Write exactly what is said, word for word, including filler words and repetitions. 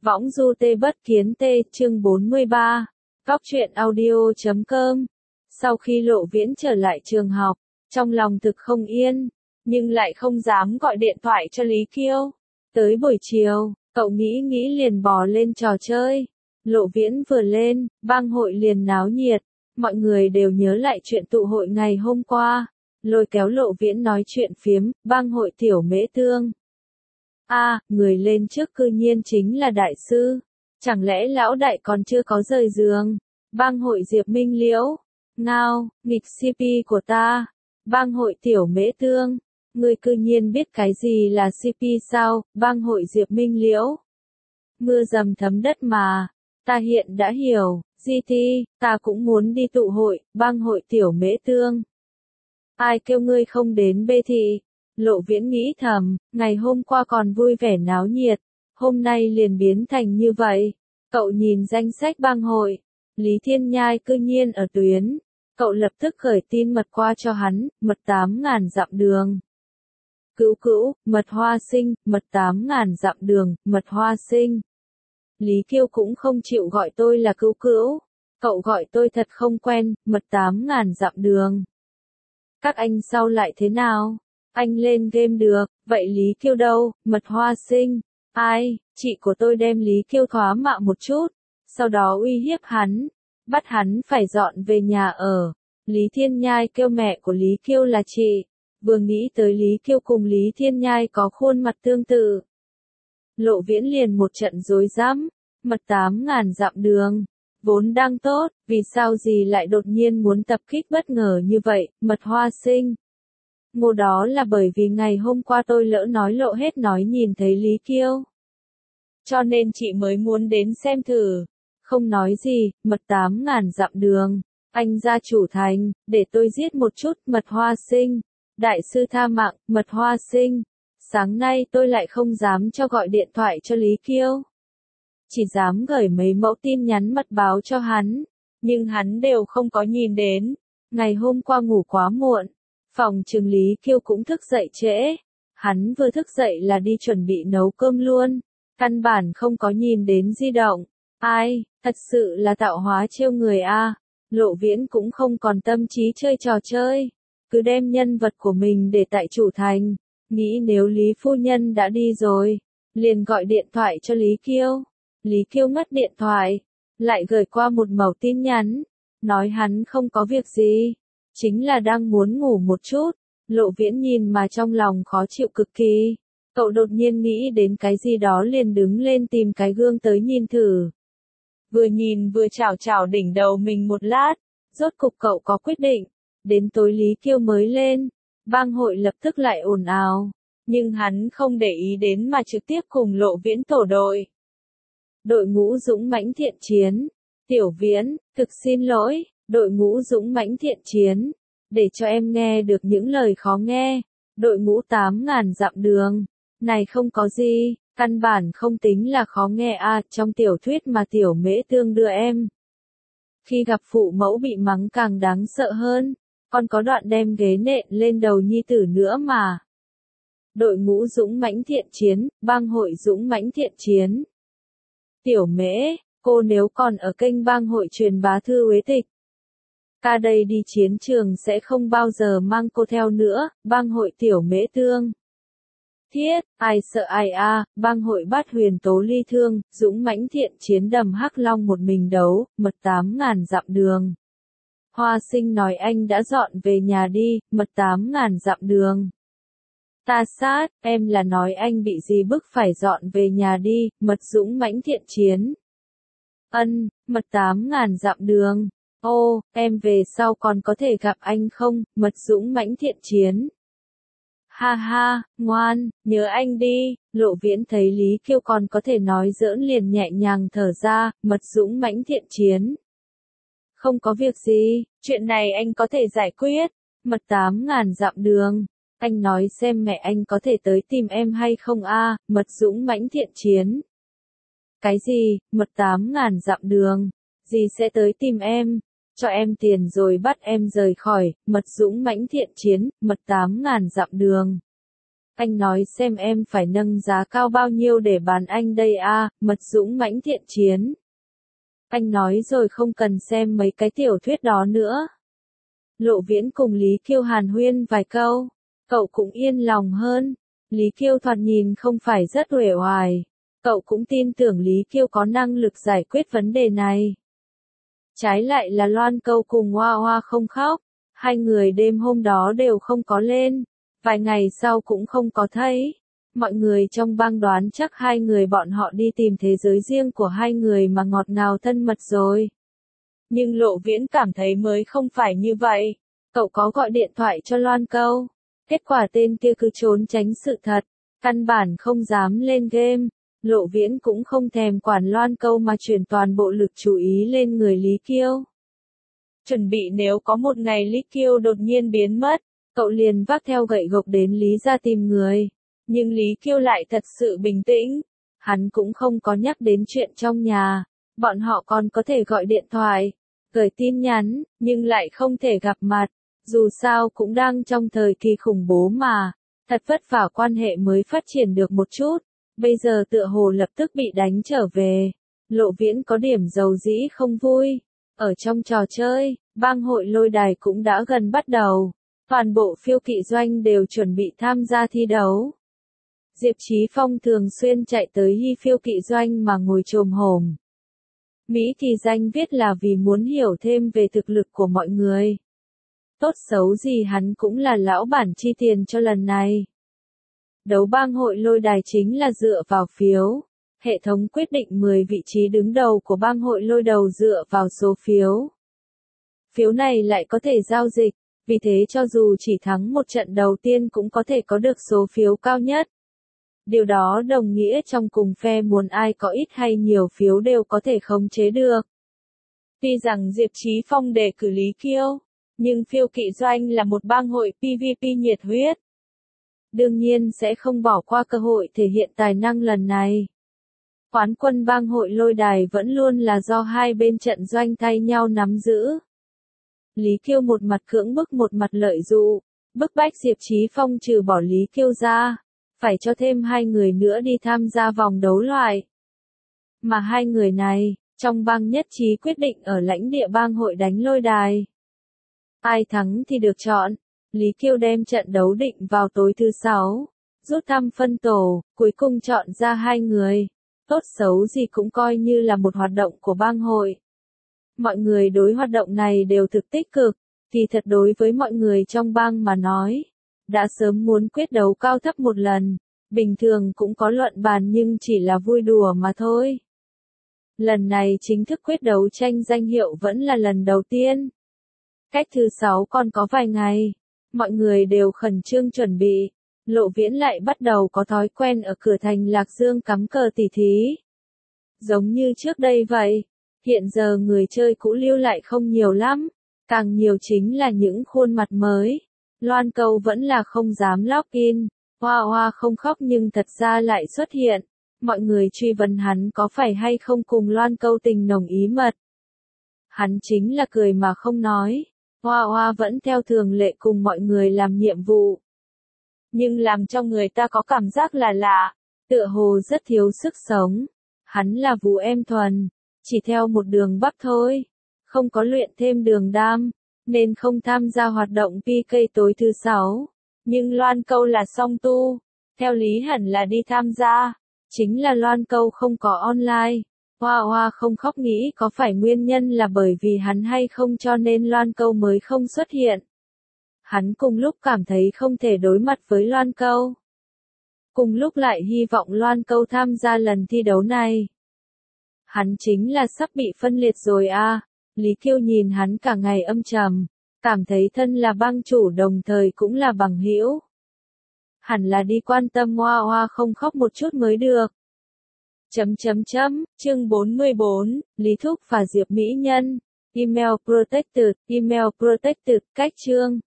Võng du tê bất kiến tê, chương bốn mươi ba. Cóc truyện audio chấm com. Sau khi Lộ Viễn trở lại trường học, trong lòng thực không yên, nhưng lại không dám gọi điện thoại cho Lý Kiêu. Tới buổi chiều, cậu nghĩ nghĩ liền bò lên trò chơi. Lộ Viễn vừa lên, bang hội liền náo nhiệt, mọi người đều nhớ lại chuyện tụ hội ngày hôm qua, lôi kéo Lộ Viễn nói chuyện phiếm, bang hội Tiểu Mễ Tương. A, à, người lên trước cư nhiên chính là đại sư. Chẳng lẽ lão đại còn chưa có rời giường? Bang hội Diệp Minh Liễu. Ngao, nghịch xê pê của ta. Bang hội Tiểu Mễ Tương. Người cư nhiên biết cái gì là xê pê sao? Bang hội Diệp Minh Liễu. Mưa dầm thấm đất mà. Ta hiện đã hiểu, giê tê, ta cũng muốn đi tụ hội, bang hội Tiểu Mễ Tương. Ai kêu ngươi không đến bê thị? Lộ Viễn nghĩ thầm, ngày hôm qua còn vui vẻ náo nhiệt, hôm nay liền biến thành như vậy. Cậu nhìn danh sách bang hội, Lý Thiên Nhai cư nhiên ở tuyến. Cậu lập tức khởi tin mật qua cho hắn, mật tám ngàn dặm đường. Cữu cữu, mật hoa sinh, mật tám ngàn dặm đường, mật hoa sinh. Lý Kiêu cũng không chịu gọi tôi là cữu cữu. Cậu gọi tôi thật không quen, mật tám ngàn dặm đường. Các anh sau lại thế nào? Anh lên game được, vậy Lý Kiêu đâu, mật hoa sinh? Ai, chị của tôi đem Lý Kiêu thoá mạ một chút, sau đó uy hiếp hắn, bắt hắn phải dọn về nhà ở. Lý Thiên Nhai kêu mẹ của Lý Kiêu là chị, vừa nghĩ tới Lý Kiêu cùng Lý Thiên Nhai có khuôn mặt tương tự. Lộ Viễn liền một trận rối rắm, mật tám ngàn dặm đường, vốn đang tốt, vì sao gì lại đột nhiên muốn tập kích bất ngờ như vậy, mật hoa sinh? Ngô đó là bởi vì ngày hôm qua tôi lỡ nói lộ hết nói nhìn thấy Lý Kiêu. Cho nên chị mới muốn đến xem thử. Không nói gì, mật tám ngàn dặm đường. Anh gia chủ thành, để tôi giết một chút mật hoa sinh. Đại sư tha mạng, mật hoa sinh. Sáng nay tôi lại không dám cho gọi điện thoại cho Lý Kiêu. Chỉ dám gửi mấy mẫu tin nhắn mật báo cho hắn. Nhưng hắn đều không có nhìn đến. Ngày hôm qua ngủ quá muộn. Phòng trường Lý Kiêu cũng thức dậy trễ. Hắn vừa thức dậy là đi chuẩn bị nấu cơm luôn. Căn bản không có nhìn đến di động. Ai, thật sự là tạo hóa trêu người a. Lộ Viễn cũng không còn tâm trí chơi trò chơi. Cứ đem nhân vật của mình để tại chủ thành. Nghĩ nếu Lý phu nhân đã đi rồi. Liền gọi điện thoại cho Lý Kiêu. Lý Kiêu ngắt điện thoại. Lại gửi qua một mẩu tin nhắn. Nói hắn không có việc gì. Chính là đang muốn ngủ một chút. Lộ Viễn nhìn mà trong lòng khó chịu cực kỳ. Cậu đột nhiên nghĩ đến cái gì đó liền đứng lên tìm cái gương tới nhìn thử. Vừa nhìn vừa chảo chảo đỉnh đầu mình một lát. Rốt cục cậu có quyết định. Đến tối Lý Kiêu mới lên. Bang hội lập tức lại ồn ào. Nhưng hắn không để ý đến mà trực tiếp cùng Lộ Viễn tổ đội. Đội ngũ dũng mãnh thiện chiến. Tiểu Viễn, thực xin lỗi. Đội ngũ dũng mãnh thiện chiến, để cho em nghe được những lời khó nghe. Đội ngũ tám ngàn dặm đường, này không có gì, căn bản không tính là khó nghe à, trong tiểu thuyết mà Tiểu Mễ Tương đưa em. Khi gặp phụ mẫu bị mắng càng đáng sợ hơn, còn có đoạn đem ghế nện lên đầu nhi tử nữa mà. Đội ngũ dũng mãnh thiện chiến, bang hội dũng mãnh thiện chiến. Tiểu Mễ, cô nếu còn ở kênh bang hội truyền bá thư uế tịch. Ca đây đi chiến trường sẽ không bao giờ mang cô theo nữa, bang hội Tiểu Mễ Tương. Thiết, ai sợ ai a, bang hội Bát Huyền Tố ly thương, dũng mãnh thiện chiến đầm Hắc Long một mình đấu, mật tám ngàn dặm đường. Hoa Sinh nói anh đã dọn về nhà đi, mật tám ngàn dặm đường. Ta sát, em là nói anh bị gì bức phải dọn về nhà đi, mật dũng mãnh thiện chiến. Ân, mật tám ngàn dặm đường. Ô, em về sau còn có thể gặp anh không, mật dũng mãnh thiện chiến. Ha ha, ngoan, nhớ anh đi. Lộ Viễn thấy Lý Kiêu còn có thể nói giỡn liền nhẹ nhàng thở ra, mật dũng mãnh thiện chiến. Không có việc gì, chuyện này anh có thể giải quyết. Mật tám ngàn dặm đường. Anh nói xem mẹ anh có thể tới tìm em hay không a, mật dũng mãnh thiện chiến. Cái gì, mật tám ngàn dặm đường. Dì sẽ tới tìm em. Cho em tiền rồi bắt em rời khỏi, mật dũng mãnh thiện chiến, mật tám ngàn dặm đường. Anh nói xem em phải nâng giá cao bao nhiêu để bán anh đây a, Mật Dũng mãnh thiện chiến. Anh nói rồi không cần xem mấy cái tiểu thuyết đó nữa. Lộ Viễn cùng Lý Kiêu hàn huyên vài câu, cậu cũng yên lòng hơn. Lý Kiêu thoạt nhìn không phải rất uể oải, cậu cũng tin tưởng Lý Kiêu có năng lực giải quyết vấn đề này. Trái lại là Loan Câu cùng Hoa Hoa không khóc, hai người đêm hôm đó đều không có lên, vài ngày sau cũng không có thấy. Mọi người trong bang đoán chắc hai người bọn họ đi tìm thế giới riêng của hai người mà ngọt ngào thân mật rồi. Nhưng Lộ Viễn cảm thấy mới không phải như vậy. Cậu có gọi điện thoại cho Loan Câu. Kết quả tên kia cứ trốn tránh sự thật, căn bản không dám lên game. Lộ Viễn cũng không thèm quản Loan Câu mà chuyển toàn bộ lực chú ý lên người Lý Kiêu. Chuẩn bị nếu có một ngày Lý Kiêu đột nhiên biến mất, cậu liền vác theo gậy gộc đến Lý gia tìm người. Nhưng Lý Kiêu lại thật sự bình tĩnh. Hắn cũng không có nhắc đến chuyện trong nhà. Bọn họ còn có thể gọi điện thoại, gửi tin nhắn, nhưng lại không thể gặp mặt. Dù sao cũng đang trong thời kỳ khủng bố mà. Thật vất vả quan hệ mới phát triển được một chút. Bây giờ tựa hồ lập tức bị đánh trở về. Lộ Viễn có điểm dầu dĩ không vui. Ở trong trò chơi, bang hội lôi đài cũng đã gần bắt đầu. Toàn bộ phiêu kỵ doanh đều chuẩn bị tham gia thi đấu. Diệp Chí Phong thường xuyên chạy tới Hy phiêu kỵ doanh mà ngồi chồm hổm. Mỹ kỳ danh viết là vì muốn hiểu thêm về thực lực của mọi người. Tốt xấu gì hắn cũng là lão bản chi tiền cho lần này. Đấu bang hội lôi đài chính là dựa vào phiếu. Hệ thống quyết định mười vị trí đứng đầu của bang hội lôi đầu dựa vào số phiếu. Phiếu này lại có thể giao dịch, vì thế cho dù chỉ thắng một trận đầu tiên cũng có thể có được số phiếu cao nhất. Điều đó đồng nghĩa trong cùng phe muốn ai có ít hay nhiều phiếu đều có thể khống chế được. Tuy rằng Diệp Chí Phong đề cử Lý Kiêu, nhưng phiêu kỵ doanh là một bang hội pê vê pê nhiệt huyết. Đương nhiên sẽ không bỏ qua cơ hội thể hiện tài năng lần này. Quán quân bang hội lôi đài vẫn luôn là do hai bên trận doanh thay nhau nắm giữ. Lý Kiêu một mặt cưỡng bức một mặt lợi dụ, bức bách Diệp Chí Phong trừ bỏ Lý Kiêu ra, phải cho thêm hai người nữa đi tham gia vòng đấu loại. Mà hai người này, trong bang nhất trí quyết định ở lãnh địa bang hội đánh lôi đài. Ai thắng thì được chọn. Lý Kiêu đem trận đấu định vào tối thứ sáu, rút thăm phân tổ, cuối cùng chọn ra hai người. Tốt xấu gì cũng coi như là một hoạt động của bang hội. Mọi người đối hoạt động này đều thực tích cực, kỳ thật đối với mọi người trong bang mà nói, đã sớm muốn quyết đấu cao thấp một lần, bình thường cũng có luận bàn nhưng chỉ là vui đùa mà thôi. Lần này chính thức quyết đấu tranh danh hiệu vẫn là lần đầu tiên. Cách thứ sáu còn có vài ngày, mọi người đều khẩn trương chuẩn bị. Lộ Viễn lại bắt đầu có thói quen ở cửa thành Lạc Dương cắm cờ tỉ thí. Giống như trước đây vậy, hiện giờ người chơi cũ lưu lại không nhiều lắm, càng nhiều chính là những khuôn mặt mới. Loan Câu vẫn là không dám login, Hoa Hoa không khóc nhưng thật ra lại xuất hiện. Mọi người truy vấn hắn có phải hay không cùng Loan Câu tình nồng ý mật. Hắn chính là cười mà không nói. Hoa Hoa vẫn theo thường lệ cùng mọi người làm nhiệm vụ. Nhưng làm cho người ta có cảm giác là lạ, tựa hồ rất thiếu sức sống. Hắn là Vũ Em Thuần, chỉ theo một đường bắp thôi, không có luyện thêm đường đam, nên không tham gia hoạt động pê ca tối thứ sáu. Nhưng Loan Câu là song tu, theo lý hẳn là đi tham gia, chính là Loan Câu không có online. Hoa Hoa không khóc nghĩ có phải nguyên nhân là bởi vì hắn hay không cho nên Loan Câu mới không xuất hiện. Hắn cùng lúc cảm thấy không thể đối mặt với Loan Câu. Cùng lúc lại hy vọng Loan Câu tham gia lần thi đấu này. Hắn chính là sắp bị phân liệt rồi à. Lý Kiêu nhìn hắn cả ngày âm trầm, cảm thấy thân là bang chủ đồng thời cũng là bằng hữu. Hẳn là đi quan tâm Hoa Hoa không khóc một chút mới được. Chấm chấm chấm, chương bốn mươi bốn, Lý Thúc và Diệp Mỹ Nhân. Email protected, email protected, cách chương.